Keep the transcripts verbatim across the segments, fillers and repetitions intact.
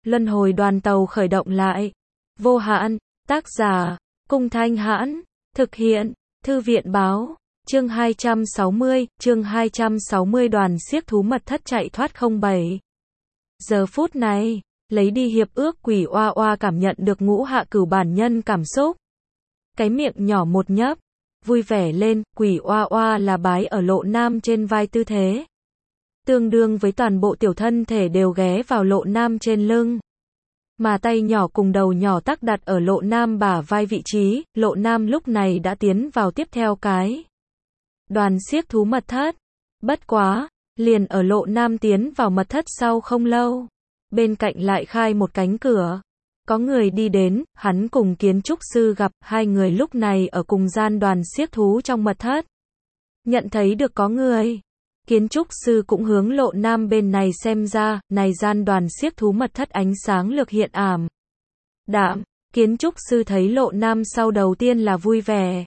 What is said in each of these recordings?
Luân hồi đoàn tàu khởi động lại. Vô hạn, tác giả, Cung Thanh Hãn, thực hiện, Thư viện báo, chương hai trăm sáu mươi, chương hai trăm sáu mươi đoàn xiếc thú mật thất chạy thoát không bảy. Giờ phút này, lấy đi hiệp ước quỷ oa oa cảm nhận được ngũ hạ cửu bản nhân cảm xúc. Cái miệng nhỏ một nhấp, vui vẻ lên, quỷ oa oa là bái ở Lộ Nam trên vai tư thế. Tương đương với toàn bộ tiểu thân thể đều ghé vào Lộ Nam trên lưng. Mà tay nhỏ cùng đầu nhỏ tắc đặt ở Lộ Nam bả vai vị trí, Lộ Nam lúc này đã tiến vào tiếp theo cái đoàn xiếc thú mật thất. Bất quá, liền ở Lộ Nam tiến vào mật thất sau không lâu, bên cạnh lại khai một cánh cửa. Có người đi đến, hắn cùng kiến trúc sư gặp, hai người lúc này ở cùng gian đoàn xiếc thú trong mật thất. Nhận thấy được có người, kiến trúc sư cũng hướng Lộ Nam bên này xem ra, này gian đoàn xiếc thú mật thất ánh sáng lược hiện ảm đạm, kiến trúc sư thấy Lộ Nam sau đầu tiên là vui vẻ.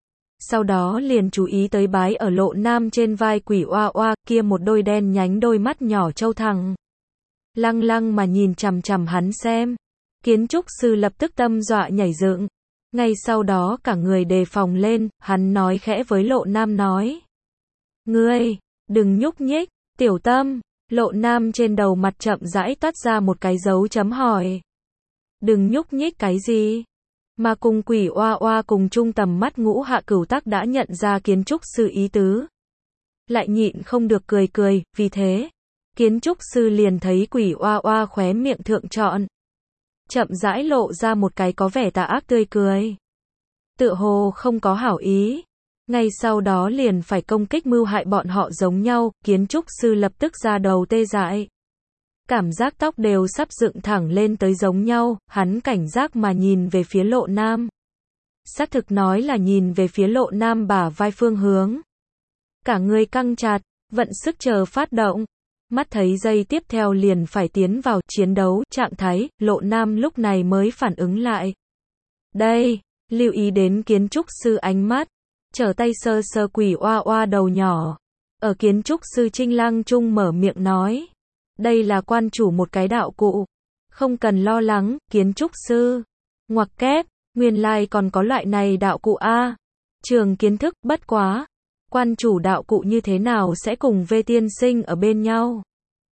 Sau đó liền chú ý tới bái ở Lộ Nam trên vai quỷ oa oa, kia một đôi đen nhánh đôi mắt nhỏ trâu thẳng. Lăng lăng mà nhìn chằm chằm hắn xem. Kiến trúc sư lập tức tâm dọa nhảy dựng. Ngay sau đó cả người đề phòng lên, hắn nói khẽ với Lộ Nam nói. Ngươi, đừng nhúc nhích, tiểu tâm. Lộ Nam trên đầu mặt chậm rãi toát ra một cái dấu chấm hỏi. Đừng nhúc nhích cái gì? Mà cùng quỷ oa oa cùng chung tầm mắt ngũ hạ cửu tắc đã nhận ra kiến trúc sư ý tứ. Lại nhịn không được cười cười, vì thế, kiến trúc sư liền thấy quỷ oa oa khóe miệng thượng trọn. Chậm rãi lộ ra một cái có vẻ tà ác tươi cười. Tựa hồ không có hảo ý. Ngay sau đó liền phải công kích mưu hại bọn họ giống nhau, kiến trúc sư lập tức ra đầu tê dại. Cảm giác tóc đều sắp dựng thẳng lên tới giống nhau, hắn cảnh giác mà nhìn về phía Lộ Nam. Xác thực nói là nhìn về phía Lộ Nam bả vai phương hướng. Cả người căng chặt, vận sức chờ phát động. Mắt thấy giây tiếp theo liền phải tiến vào chiến đấu trạng thái, Lộ Nam lúc này mới phản ứng lại. Đây, lưu ý đến kiến trúc sư ánh mắt, trở tay sơ sơ quỷ oa oa đầu nhỏ. Ở kiến trúc sư Trinh Lăng Trung mở miệng nói. Đây là quan chủ một cái đạo cụ. Không cần lo lắng, kiến trúc sư. Ngoặc kép, nguyên lai còn có loại này đạo cụ A. Trường kiến thức, bất quá. Quan chủ đạo cụ như thế nào sẽ cùng Vê tiên sinh ở bên nhau?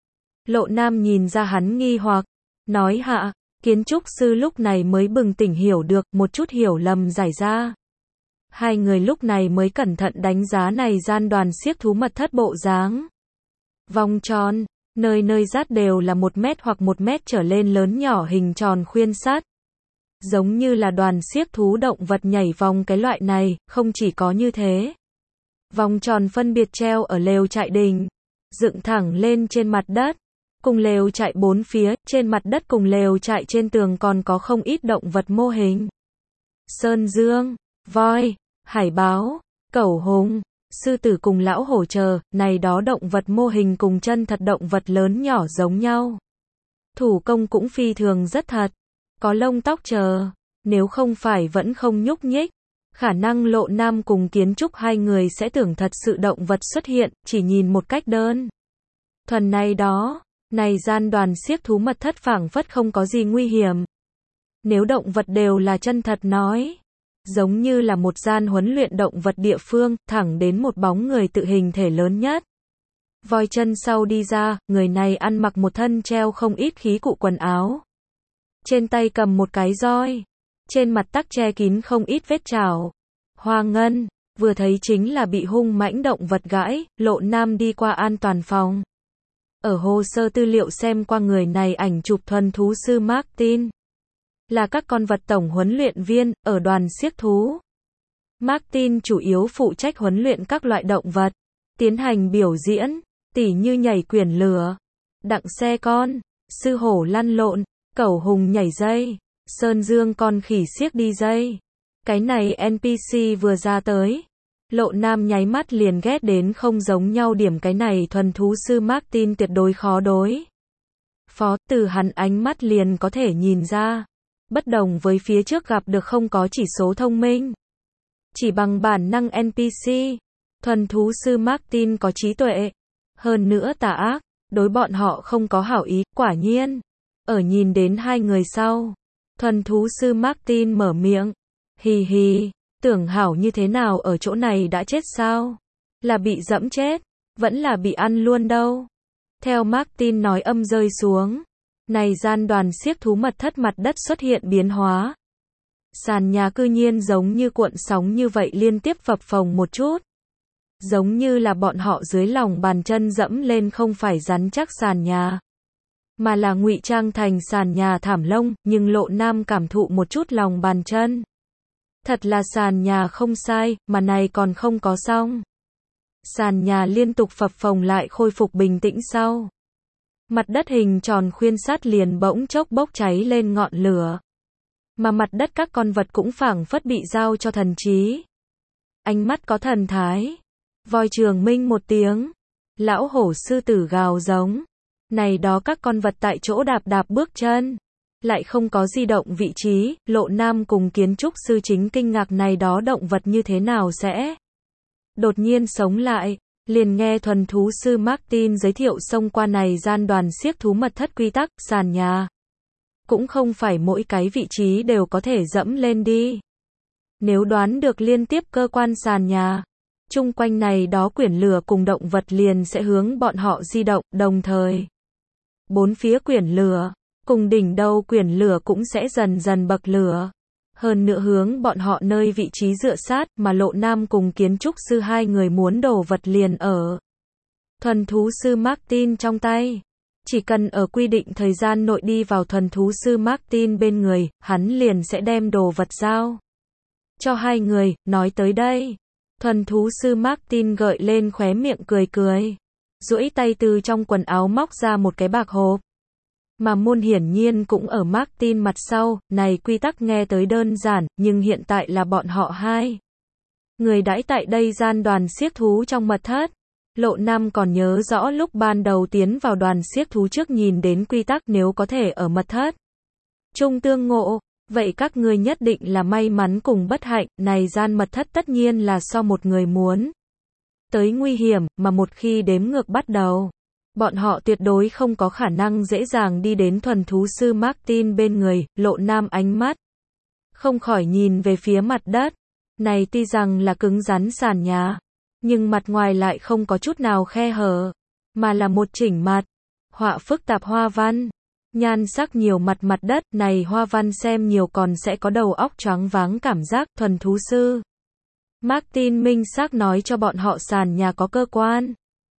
Lộ Nam nhìn ra hắn nghi hoặc, nói hạ, kiến trúc sư lúc này mới bừng tỉnh hiểu được, một chút hiểu lầm giải ra. Hai người lúc này mới cẩn thận đánh giá này gian đoàn xiếc thú mật thất bộ dáng. Vòng tròn, nơi nơi rát đều là một mét hoặc một mét trở lên lớn nhỏ hình tròn khuyên sát. Giống như là đoàn xiếc thú động vật nhảy vòng cái loại này, không chỉ có như thế. Vòng tròn phân biệt treo ở lều trại đình, dựng thẳng lên trên mặt đất, cùng lều trại bốn phía, trên mặt đất cùng lều trại trên tường còn có không ít động vật mô hình. Sơn dương, voi, hải báo, cẩu hùng, sư tử cùng lão hổ chờ, này đó động vật mô hình cùng chân thật động vật lớn nhỏ giống nhau. Thủ công cũng phi thường rất thật, có lông tóc chờ, nếu không phải vẫn không nhúc nhích. Khả năng Lộ Nam cùng kiến trúc hai người sẽ tưởng thật sự động vật xuất hiện, chỉ nhìn một cách đơn thuần này đó, này gian đoàn xiếc thú mật thất phảng phất không có gì nguy hiểm. Nếu động vật đều là chân thật nói, giống như là một gian huấn luyện động vật địa phương, thẳng đến một bóng người tự hình thể lớn nhất. Voi chân sau đi ra, người này ăn mặc một thân treo không ít khí cụ quần áo. Trên tay cầm một cái roi. Trên mặt tắc che kín không ít vết trảo. Hoa ngân, vừa thấy chính là bị hung mãnh động vật gãi, Lộ Nam đi qua an toàn phòng. Ở hồ sơ tư liệu xem qua người này ảnh chụp thuần thú sư Martin. Là các con vật tổng huấn luyện viên, ở đoàn xiếc thú. Martin chủ yếu phụ trách huấn luyện các loại động vật, tiến hành biểu diễn, tỉ như nhảy quyển lửa, đặng xe con, sư hổ lăn lộn, cẩu hùng nhảy dây. Sơn dương con khỉ xiếc đi dây. Cái này en pê xê vừa ra tới. Lộ Nam nháy mắt liền ghét đến không giống nhau điểm cái này thuần thú sư Martin tuyệt đối khó đối. Phó, từ hắn ánh mắt liền có thể nhìn ra. Bất đồng với phía trước gặp được không có chỉ số thông minh. Chỉ bằng bản năng en pê xê. Thuần thú sư Martin có trí tuệ. Hơn nữa tà ác, đối bọn họ không có hảo ý, quả nhiên. Ở nhìn đến hai người sau, thuần thú sư Martin mở miệng. Hì hì, tưởng hảo như thế nào ở chỗ này đã chết sao? Là bị dẫm chết, vẫn là bị ăn luôn đâu. Theo Martin nói âm rơi xuống, này gian đoàn xiếc thú mật thất mặt đất xuất hiện biến hóa. Sàn nhà cư nhiên giống như cuộn sóng như vậy liên tiếp phập phồng một chút. Giống như là bọn họ dưới lòng bàn chân dẫm lên không phải rắn chắc sàn nhà, mà là ngụy trang thành sàn nhà thảm lông, nhưng Lộ Nam cảm thụ một chút lòng bàn chân. Thật là sàn nhà không sai, mà này còn không có xong. Sàn nhà liên tục phập phồng lại khôi phục bình tĩnh sau. Mặt đất hình tròn khuyên sát liền bỗng chốc bốc cháy lên ngọn lửa. Mà mặt đất các con vật cũng phảng phất bị giao cho thần trí. Ánh mắt có thần thái. Voi trường minh một tiếng. Lão hổ sư tử gào giống. Này đó các con vật tại chỗ đạp đạp bước chân. Lại không có di động vị trí, Lộ Nam cùng kiến trúc sư chính kinh ngạc này đó động vật như thế nào sẽ đột nhiên sống lại. Liền nghe thuần thú sư Martin giới thiệu xông qua này gian đoàn xiếc thú mật thất quy tắc, sàn nhà. Cũng không phải mỗi cái vị trí đều có thể dẫm lên đi. Nếu đoán được liên tiếp cơ quan sàn nhà, chung quanh này đó quyển lửa cùng động vật liền sẽ hướng bọn họ di động, đồng thời bốn phía quyển lửa cùng đỉnh đầu quyển lửa cũng sẽ dần dần bậc lửa. Hơn nữa hướng bọn họ nơi vị trí dựa sát, mà Lộ Nam cùng kiến trúc sư hai người muốn đồ vật liền ở thuần thú sư Martin trong tay. Chỉ cần ở quy định thời gian nội đi vào thuần thú sư Martin bên người, hắn liền sẽ đem đồ vật giao cho hai người. Nói tới đây, thuần thú sư Martin gợi lên khóe miệng cười cười, duỗi tay từ trong quần áo móc ra một cái bạc hộp. Mà môn hiển nhiên cũng ở Martin mặt sau, này quy tắc nghe tới đơn giản, nhưng hiện tại là bọn họ hai người đãi tại đây gian đoàn xiếc thú trong mật thất. Lộ Nam còn nhớ rõ lúc ban đầu tiến vào đoàn xiếc thú trước nhìn đến quy tắc, nếu có thể ở mật thất chung tương ngộ, vậy các ngươi nhất định là may mắn cùng bất hạnh. Này gian mật thất tất nhiên là so một người muốn tới nguy hiểm, mà một khi đếm ngược bắt đầu, bọn họ tuyệt đối không có khả năng dễ dàng đi đến thuần thú sư Martin bên người. Lộ Nam ánh mắt không khỏi nhìn về phía mặt đất. Này tuy rằng là cứng rắn sàn nhà, nhưng mặt ngoài lại không có chút nào khe hở, mà là một chỉnh mặt họa phức tạp hoa văn, nhan sắc nhiều mặt mặt đất. Này hoa văn xem nhiều còn sẽ có đầu óc choáng váng cảm giác. Thuần thú sư Martin minh xác nói cho bọn họ sàn nhà có cơ quan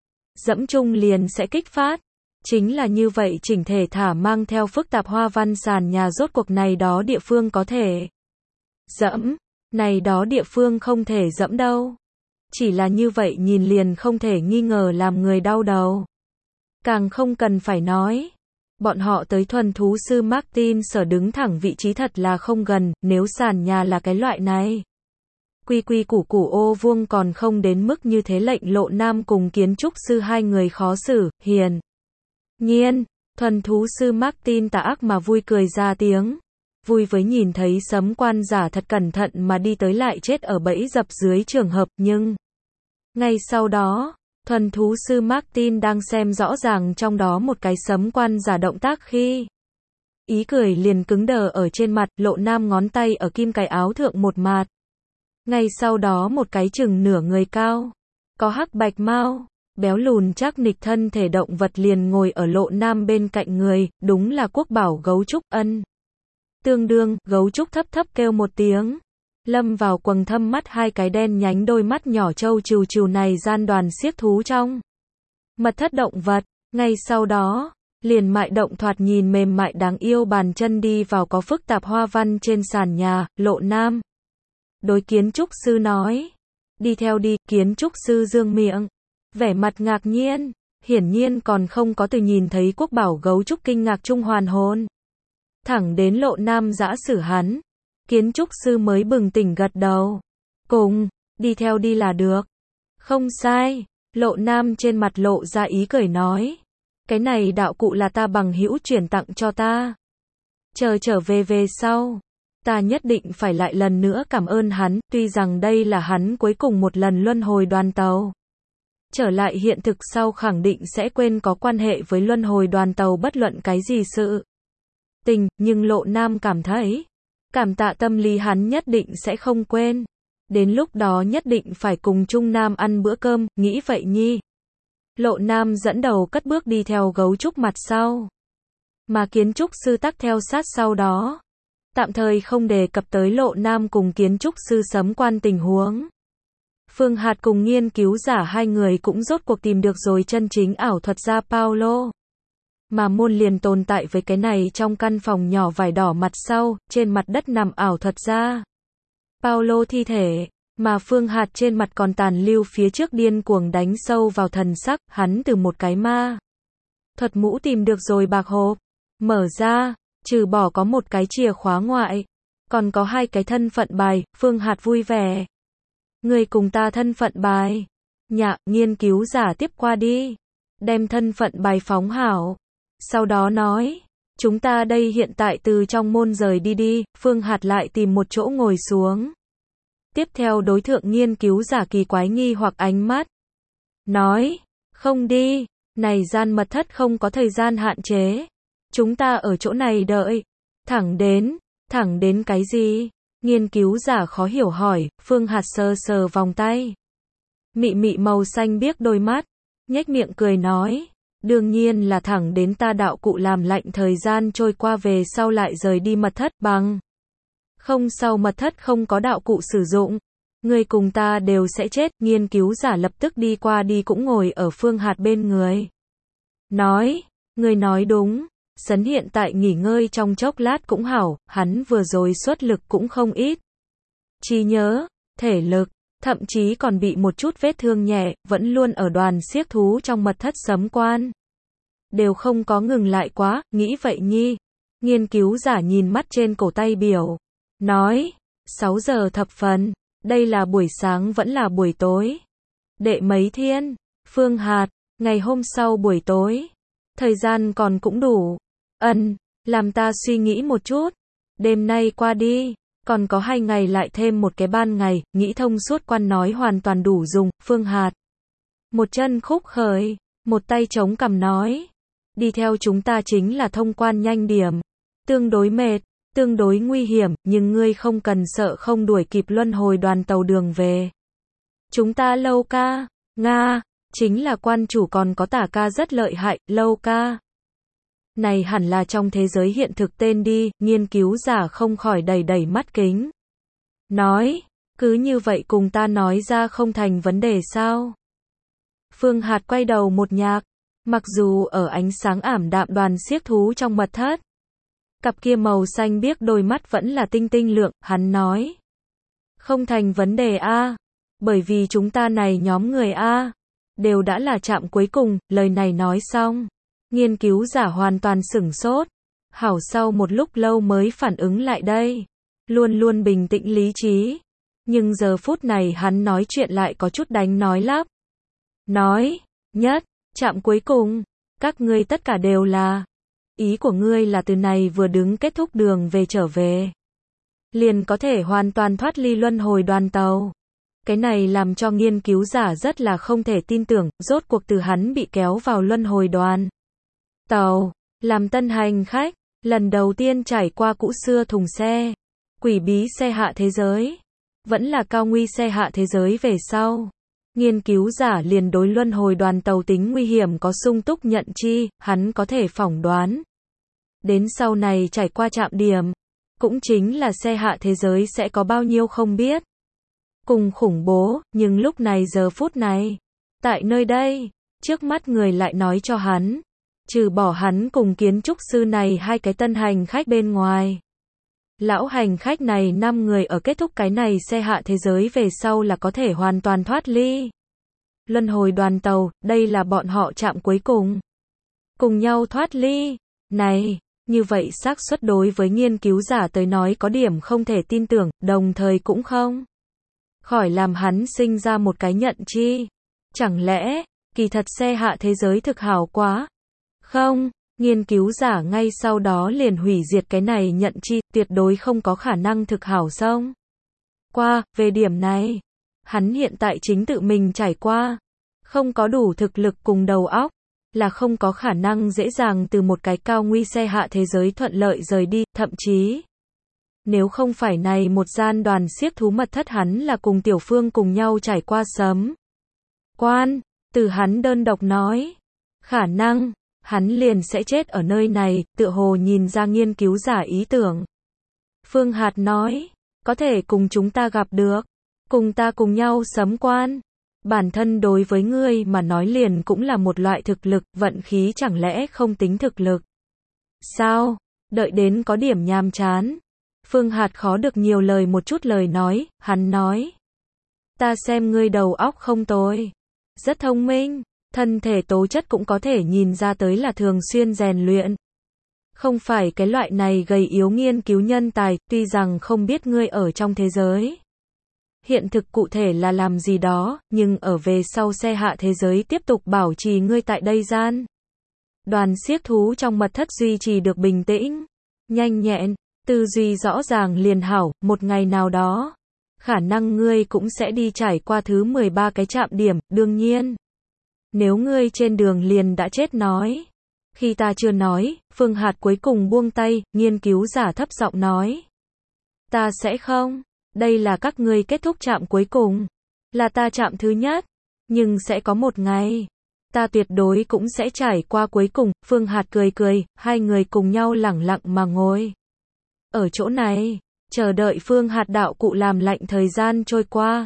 dẫm chung liền sẽ kích phát. Chính là như vậy chỉnh thể thả mang theo phức tạp hoa văn sàn nhà, rốt cuộc này đó địa phương có thể dẫm, này đó địa phương không thể dẫm đâu. Chỉ là như vậy nhìn liền không thể nghi ngờ làm người đau đầu. Càng không cần phải nói, bọn họ tới thuần thú sư Martin sở đứng thẳng vị trí thật là không gần. Nếu sàn nhà là cái loại này, quy quy củ củ ô vuông còn không đến mức như thế. Lệnh Lộ Nam cùng kiến trúc sư hai người khó xử. Hiền nhiên, thuần thú sư Martin tà ác mà vui cười ra tiếng. Vui với nhìn thấy sấm quan giả thật cẩn thận mà đi tới lại chết ở bẫy dập dưới trường hợp. Nhưng ngay sau đó, thuần thú sư Martin đang xem rõ ràng trong đó một cái sấm quan giả động tác khi ý cười liền cứng đờ ở trên mặt. Lộ Nam ngón tay ở kim cái áo thượng một mạt. Ngay sau đó một cái chừng nửa người cao, có hắc bạch mao, béo lùn chắc nịch thân thể động vật liền ngồi ở Lộ Nam bên cạnh người. Đúng là quốc bảo gấu trúc. Ân. Tương đương, gấu trúc thấp thấp kêu một tiếng, lâm vào quầng thâm mắt hai cái đen nhánh đôi mắt nhỏ trâu trừu trừu này gian đoàn xiếc thú trong mật thất động vật. Ngay sau đó, liền mại động thoạt nhìn mềm mại đáng yêu bàn chân đi vào có phức tạp hoa văn trên sàn nhà. Lộ Nam đối kiến trúc sư nói, đi theo đi. Kiến trúc sư dương miệng, vẻ mặt ngạc nhiên, hiển nhiên còn không có từ nhìn thấy quốc bảo gấu trúc kinh ngạc trung hoàn hồn. Thẳng đến Lộ Nam giã sử hắn, kiến trúc sư mới bừng tỉnh gật đầu. Cùng, đi theo đi là được. Không sai, Lộ Nam trên mặt lộ ra ý cười nói, cái này đạo cụ là ta bằng hữu chuyển tặng cho ta. Chờ trở về về sau, ta nhất định phải lại lần nữa cảm ơn hắn. Tuy rằng đây là hắn cuối cùng một lần luân hồi đoàn tàu, trở lại hiện thực sau khẳng định sẽ quên có quan hệ với luân hồi đoàn tàu bất luận cái gì sự. tình, nhưng Lộ Nam cảm thấy, cảm tạ tâm lý hắn nhất định sẽ không quên. Đến lúc đó nhất định phải cùng Trung Nam ăn bữa cơm, nghĩ vậy nhi. Lộ Nam dẫn đầu cất bước đi theo gấu trúc mặt sau. Mà kiến trúc sư tắc theo sát sau đó. Tạm thời không đề cập tới Lộ Nam cùng kiến trúc sư Sấm Quan tình huống. Phương Hạt cùng nghiên cứu giả hai người cũng rốt cuộc tìm được rồi chân chính ảo thuật gia Paulo. Mà môn liền tồn tại với cái này trong căn phòng nhỏ vải đỏ mặt sau, trên mặt đất nằm ảo thuật gia Paulo thi thể, mà Phương Hạt trên mặt còn tàn lưu phía trước điên cuồng đánh sâu vào thần sắc, hắn từ một cái ma thuật mũ tìm được rồi bạc hộp, mở ra, trừ bỏ có một cái chìa khóa ngoại, còn có hai cái thân phận bài. Phương Hạt vui vẻ. Người cùng ta thân phận bài. Nhạ, nghiên cứu giả tiếp qua đi. Đem thân phận bài phóng hảo. Sau đó nói, chúng ta đây hiện tại từ trong môn rời đi đi. Phương Hạt lại tìm một chỗ ngồi xuống. Tiếp theo đối tượng nghiên cứu giả kỳ quái nghi hoặc ánh mắt. Nói, không đi, này gian mật thất không có thời gian hạn chế. Chúng ta ở chỗ này đợi. Thẳng đến, thẳng đến cái gì? Nghiên cứu giả khó hiểu hỏi. Phương Hạt sờ sờ vòng tay. Mị mị màu xanh biếc đôi mắt. Nhếch miệng cười nói. Đương nhiên là thẳng đến ta đạo cụ làm lạnh thời gian trôi qua về sau lại rời đi mật thất bằng. Không sau mật thất không có đạo cụ sử dụng. Người cùng ta đều sẽ chết. Nghiên cứu giả lập tức đi qua đi cũng ngồi ở Phương Hạt bên người. Nói, người nói đúng. Sấn hiện tại nghỉ ngơi trong chốc lát cũng hảo, hắn vừa rồi xuất lực cũng không ít. Trí nhớ, thể lực, thậm chí còn bị một chút vết thương nhẹ, vẫn luôn ở đoàn xiếc thú trong mật thất Sấm Quan. Đều không có ngừng lại quá, nghĩ vậy nhi. Nghiên cứu giả nhìn mắt trên cổ tay biểu. Nói, sáu giờ thập phần, đây là buổi sáng vẫn là buổi tối. Đệ mấy thiên, Phương Hạt, ngày hôm sau buổi tối. Thời gian còn cũng đủ. Ân, làm ta suy nghĩ một chút. Đêm nay qua đi, còn có hai ngày lại thêm một cái ban ngày, nghĩ thông suốt quan nói hoàn toàn đủ dùng. Phương Hạt, một chân khúc khởi, một tay chống cằm nói. Đi theo chúng ta chính là thông quan nhanh điểm. Tương đối mệt, tương đối nguy hiểm, nhưng ngươi không cần sợ không đuổi kịp luân hồi đoàn tàu đường về. Chúng ta Lâu ca, Nga, chính là quan chủ còn có Tả ca rất lợi hại. Lâu ca này hẳn là trong thế giới hiện thực tên đi. Nghiên cứu giả không khỏi đầy đầy mắt kính. Nói, cứ như vậy cùng ta nói ra không thành vấn đề sao? Phương Hạt quay đầu một nhạc. Mặc dù ở ánh sáng ảm đạm đoàn xiếc thú trong mật thất, cặp kia màu xanh biếc đôi mắt vẫn là tinh tinh lượng, hắn nói. Không thành vấn đề a, bởi vì chúng ta này nhóm người a, đều đã là trạm cuối cùng. Lời này nói xong, nghiên cứu giả hoàn toàn sửng sốt. Hảo sau một lúc lâu mới phản ứng lại đây. Luôn luôn bình tĩnh lý trí. Nhưng giờ phút này hắn nói chuyện lại có chút đánh nói lắp. Nói, nhất, trạm cuối cùng, các ngươi tất cả đều là. Ý của ngươi là từ này vừa đứng kết thúc đường về trở về. Liền có thể hoàn toàn thoát ly luân hồi đoàn tàu. Cái này làm cho nghiên cứu giả rất là không thể tin tưởng, rốt cuộc từ hắn bị kéo vào luân hồi đoàn tàu, làm tân hành khách, lần đầu tiên trải qua cũ xưa thùng xe, quỷ bí xe hạ thế giới, vẫn là cao nguy xe hạ thế giới về sau. Nghiên cứu giả liền đối luân hồi đoàn tàu tính nguy hiểm có sung túc nhận chi, hắn có thể phỏng đoán. Đến sau này trải qua trạm điểm, cũng chính là xe hạ thế giới sẽ có bao nhiêu không biết. Cùng khủng bố, nhưng lúc này giờ phút này, tại nơi đây, trước mắt người lại nói cho hắn, trừ bỏ hắn cùng kiến trúc sư này hai cái tân hành khách bên ngoài. Lão hành khách này năm người ở kết thúc cái này xe hạ thế giới về sau là có thể hoàn toàn thoát ly luân hồi đoàn tàu, đây là bọn họ chạm cuối cùng. Cùng nhau thoát ly, này, như vậy xác suất đối với nghiên cứu giả tới nói có điểm không thể tin tưởng, đồng thời cũng không khỏi làm hắn sinh ra một cái nhận chi. Chẳng lẽ, kỳ thật xe hạ thế giới thực hảo quá? Không, nghiên cứu giả ngay sau đó liền hủy diệt cái này nhận chi, tuyệt đối không có khả năng thực hảo xong. Qua, về điểm này, hắn hiện tại chính tự mình trải qua, không có đủ thực lực cùng đầu óc, là không có khả năng dễ dàng từ một cái cao nguy xe hạ thế giới thuận lợi rời đi, thậm chí nếu không phải này một gian đoàn xiếc thú mật thất hắn là cùng Tiểu Phương cùng nhau trải qua sấm quan, từ hắn đơn độc nói, khả năng hắn liền sẽ chết ở nơi này, tựa hồ nhìn ra nghiên cứu giả ý tưởng. Phương Hạt nói, có thể cùng chúng ta gặp được, cùng ta cùng nhau sấm quan. Bản thân đối với ngươi mà nói liền cũng là một loại thực lực, vận khí chẳng lẽ không tính thực lực. Sao? Đợi đến có điểm nhàm chán. Phương Hạt khó được nhiều lời một chút lời nói, hắn nói. Ta xem ngươi đầu óc không tồi. Rất thông minh, thân thể tố chất cũng có thể nhìn ra tới là thường xuyên rèn luyện. Không phải cái loại này gầy yếu nghiên cứu nhân tài, tuy rằng không biết ngươi ở trong thế giới hiện thực cụ thể là làm gì đó, nhưng ở về sau xe hạ thế giới tiếp tục bảo trì ngươi tại đây gian. Đoàn xiếc thú trong mật thất duy trì được bình tĩnh, nhanh nhẹn, tư duy rõ ràng liền hảo, một ngày nào đó, khả năng ngươi cũng sẽ đi trải qua thứ mười ba cái trạm điểm, đương nhiên. Nếu ngươi trên đường liền đã chết nói. Khi ta chưa nói, Phương Hạt cuối cùng buông tay, nghiên cứu giả thấp giọng nói. Ta sẽ không. Đây là các ngươi kết thúc trạm cuối cùng. Là ta trạm thứ nhất. Nhưng sẽ có một ngày. Ta tuyệt đối cũng sẽ trải qua cuối cùng. Phương Hạt cười cười, hai người cùng nhau lẳng lặng mà ngồi. Ở chỗ này, chờ đợi Phương Hạt đạo cụ làm lạnh thời gian trôi qua.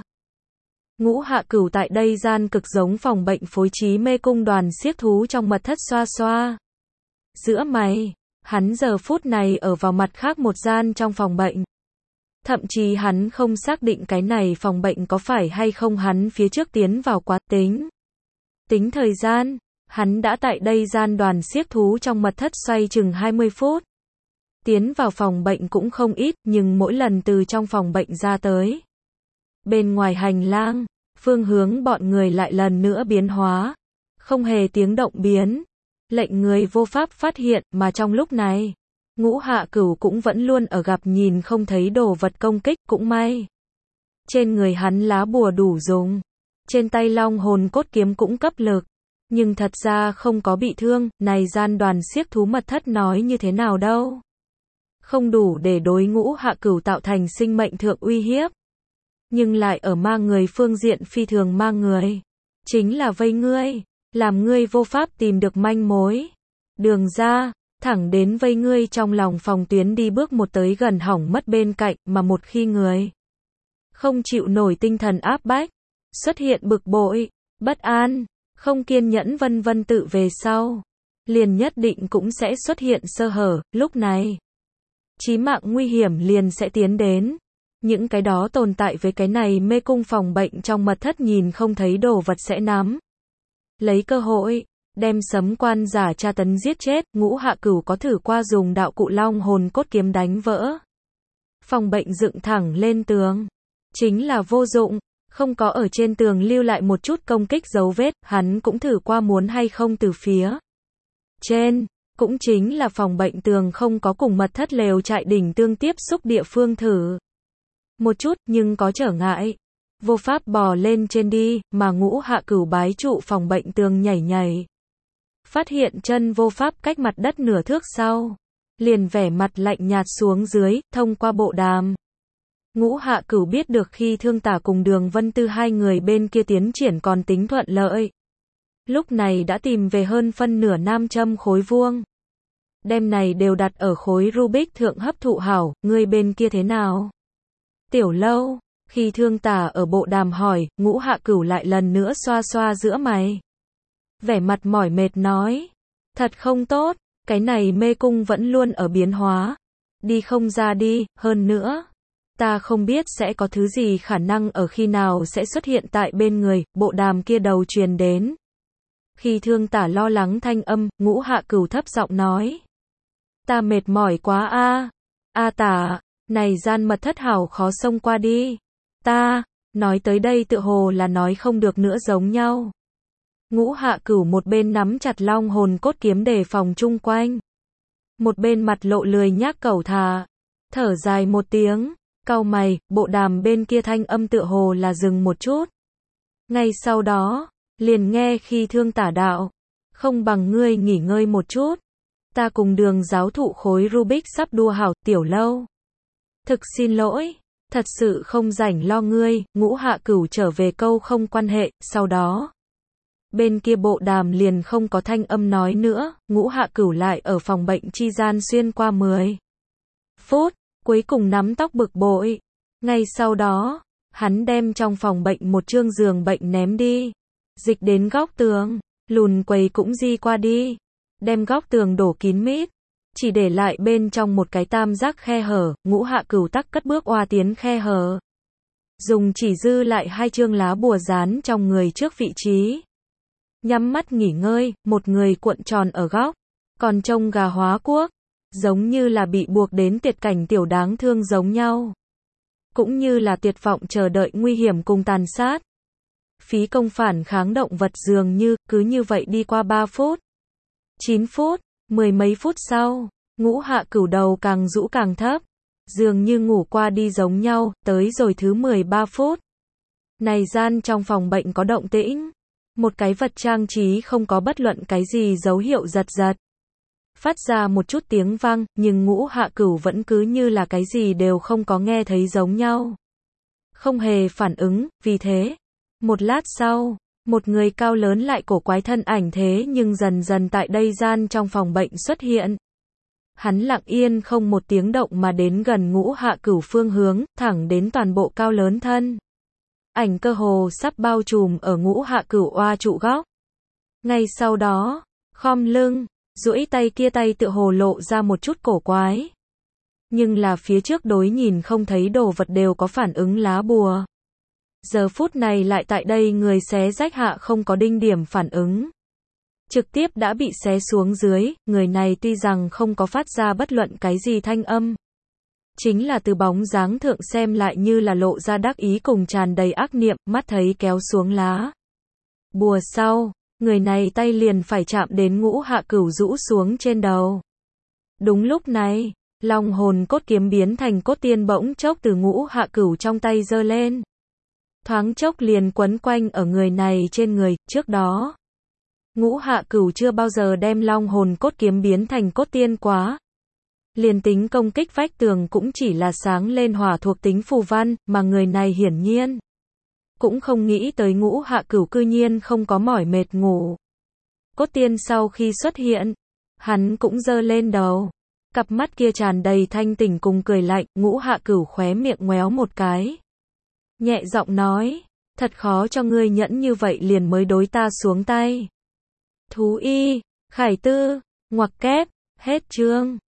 Ngũ Hạ Cửu tại đây gian cực giống phòng bệnh phối trí mê cung đoàn xiếc thú trong mật thất xoa xoa giữa mày, hắn giờ phút này ở vào mặt khác một gian trong phòng bệnh. Thậm chí hắn không xác định cái này phòng bệnh có phải hay không hắn phía trước tiến vào quá tính. Tính thời gian, hắn đã tại đây gian đoàn xiếc thú trong mật thất xoay chừng hai mươi phút. Tiến vào phòng bệnh cũng không ít, nhưng mỗi lần từ trong phòng bệnh ra tới. Bên ngoài hành lang, phương hướng bọn người lại lần nữa biến hóa. Không hề tiếng động biến. Lệnh người vô pháp phát hiện, mà trong lúc này, Ngũ Hạ Cửu cũng vẫn luôn ở gặp nhìn không thấy đồ vật công kích, cũng may. Trên người hắn lá bùa đủ dùng. Trên tay long hồn cốt kiếm cũng cấp lực. Nhưng thật ra không có bị thương, này gian đoàn xiếc thú mật thất nói như thế nào đâu. Không đủ để đối Ngũ Hạ Cửu tạo thành sinh mệnh thượng uy hiếp. Nhưng lại ở ma người phương diện phi thường ma người. Chính là vây ngươi, làm ngươi vô pháp tìm được manh mối. Đường ra, thẳng đến vây ngươi trong lòng phòng tuyến đi bước một tới gần hỏng mất bên cạnh, mà một khi người không chịu nổi tinh thần áp bách, xuất hiện bực bội, bất an, không kiên nhẫn vân vân tự về sau, liền nhất định cũng sẽ xuất hiện sơ hở, lúc này chí mạng nguy hiểm liền sẽ tiến đến. Những cái đó tồn tại với cái này mê cung phòng bệnh trong mật thất nhìn không thấy đồ vật sẽ nắm lấy cơ hội, đem sấm quan giả tra tấn giết chết. Ngũ Hạ Cửu có thử qua dùng đạo cụ long hồn cốt kiếm đánh vỡ phòng bệnh dựng thẳng lên tường, chính là vô dụng, không có ở trên tường lưu lại một chút công kích dấu vết. Hắn cũng thử qua muốn hay không từ phía trên, cũng chính là phòng bệnh tường không có cùng mật thất lều trại đỉnh tương tiếp xúc địa phương thử một chút, nhưng có trở ngại, vô pháp bò lên trên đi, mà Ngũ Hạ Cửu bái trụ phòng bệnh tường nhảy nhảy. Phát hiện chân vô pháp cách mặt đất nửa thước sau, liền vẻ mặt lạnh nhạt xuống dưới, thông qua bộ đàm. Ngũ Hạ Cửu biết được khi Thương Tả cùng Đường Vân Tư hai người bên kia tiến triển còn tính thuận lợi. Lúc này đã tìm về hơn phân nửa nam châm khối vuông. Đem này đều đặt ở khối Rubik thượng hấp thụ hảo, người bên kia thế nào? Tiểu Lâu, khi Thương Tả ở bộ đàm hỏi, Ngũ Hạ Cửu lại lần nữa xoa xoa giữa mày. Vẻ mặt mỏi mệt nói, thật không tốt, cái này mê cung vẫn luôn ở biến hóa, đi không ra đi, hơn nữa, ta không biết sẽ có thứ gì khả năng ở khi nào sẽ xuất hiện tại bên người. Bộ đàm kia đầu truyền đến. Khi Thương Tả lo lắng thanh âm, Ngũ Hạ Cửu thấp giọng nói, ta mệt mỏi quá a, a Tả, này gian mật thất hảo khó xông qua đi. Ta, nói tới đây tựa hồ là nói không được nữa giống nhau. Ngũ Hạ Cửu một bên nắm chặt long hồn cốt kiếm đề phòng chung quanh. Một bên mặt lộ lười nhác cẩu thà. Thở dài một tiếng, cau mày, bộ đàm bên kia thanh âm tựa hồ là dừng một chút. Ngay sau đó, liền nghe khi Thương Tả đạo, Không bằng ngươi nghỉ ngơi một chút. Ta cùng Đường giáo thụ khối Rubik sắp đua hảo, Tiểu Lâu. Thực xin lỗi, thật sự không rảnh lo ngươi, Ngũ Hạ Cửu trở về câu không quan hệ, sau đó. Bên kia bộ đàm liền không có thanh âm nói nữa, Ngũ Hạ Cửu lại ở phòng bệnh chi gian xuyên qua mười phút, cuối cùng nắm tóc bực bội. Ngay sau đó, hắn đem trong phòng bệnh một chương giường bệnh ném đi, dịch đến góc tường, lùn quầy cũng di qua đi, đem góc tường đổ kín mít, chỉ để lại bên trong một cái tam giác khe hở. Ngũ Hạ Cửu tắc cất bước oa tiến khe hở, dùng chỉ dư lại hai chương lá bùa dán trong người trước vị trí. Nhắm mắt nghỉ ngơi, một người cuộn tròn ở góc, còn trông gà hóa quốc, giống như là bị buộc đến tuyệt cảnh tiểu đáng thương giống nhau. Cũng như là tuyệt vọng chờ đợi nguy hiểm cùng tàn sát. Phí công phản kháng động vật dường như, cứ như vậy đi qua ba phút, chín phút, mười mấy phút sau, Ngũ Hạ Cửu đầu càng rũ càng thấp, dường như ngủ qua đi giống nhau, tới rồi thứ mười ba phút. Này gian trong phòng bệnh có động tĩnh. Một cái vật trang trí không có bất luận cái gì dấu hiệu giật giật. Phát ra một chút tiếng vang, nhưng Ngũ Hạ Cửu vẫn cứ như là cái gì đều không có nghe thấy giống nhau. Không hề phản ứng, vì thế. Một lát sau, một người cao lớn lại cổ quái thân ảnh thế nhưng dần dần tại đây gian trong phòng bệnh xuất hiện. Hắn lặng yên không một tiếng động mà đến gần Ngũ Hạ Cửu phương hướng, thẳng đến toàn bộ cao lớn thân. Ảnh cơ hồ sắp bao trùm ở Ngũ Hạ Cửu oa trụ góc. Ngay sau đó, khom lưng, duỗi tay kia tay tựa hồ lộ ra một chút cổ quái. Nhưng là phía trước đối nhìn không thấy đồ vật đều có phản ứng lá bùa. Giờ phút này lại tại đây người xé rách hạ không có đinh điểm phản ứng. Trực tiếp đã bị xé xuống dưới, người này tuy rằng không có phát ra bất luận cái gì thanh âm. Chính là từ bóng dáng thượng xem lại như là lộ ra đắc ý cùng tràn đầy ác niệm, mắt thấy kéo xuống lá bùa sau, người này tay liền phải chạm đến Ngũ Hạ Cửu rũ xuống trên đầu. Đúng lúc này, long hồn cốt kiếm biến thành cốt tiên bỗng chốc từ Ngũ Hạ Cửu trong tay giơ lên. Thoáng chốc liền quấn quanh ở người này trên người, trước đó. Ngũ Hạ Cửu chưa bao giờ đem long hồn cốt kiếm biến thành cốt tiên quá. Liền tính công kích vách tường cũng chỉ là sáng lên hỏa thuộc tính phù văn, mà người này hiển nhiên cũng không nghĩ tới Ngũ Hạ Cửu cư nhiên không có mỏi mệt ngủ. Cốt tiên sau khi xuất hiện, hắn cũng giơ lên đầu. Cặp mắt kia tràn đầy thanh tỉnh cùng cười lạnh, Ngũ Hạ Cửu khóe miệng ngoéo một cái. Nhẹ giọng nói, thật khó cho ngươi nhẫn như vậy liền mới đối ta xuống tay. Thú y, khải tư, ngoặc kép, hết chương.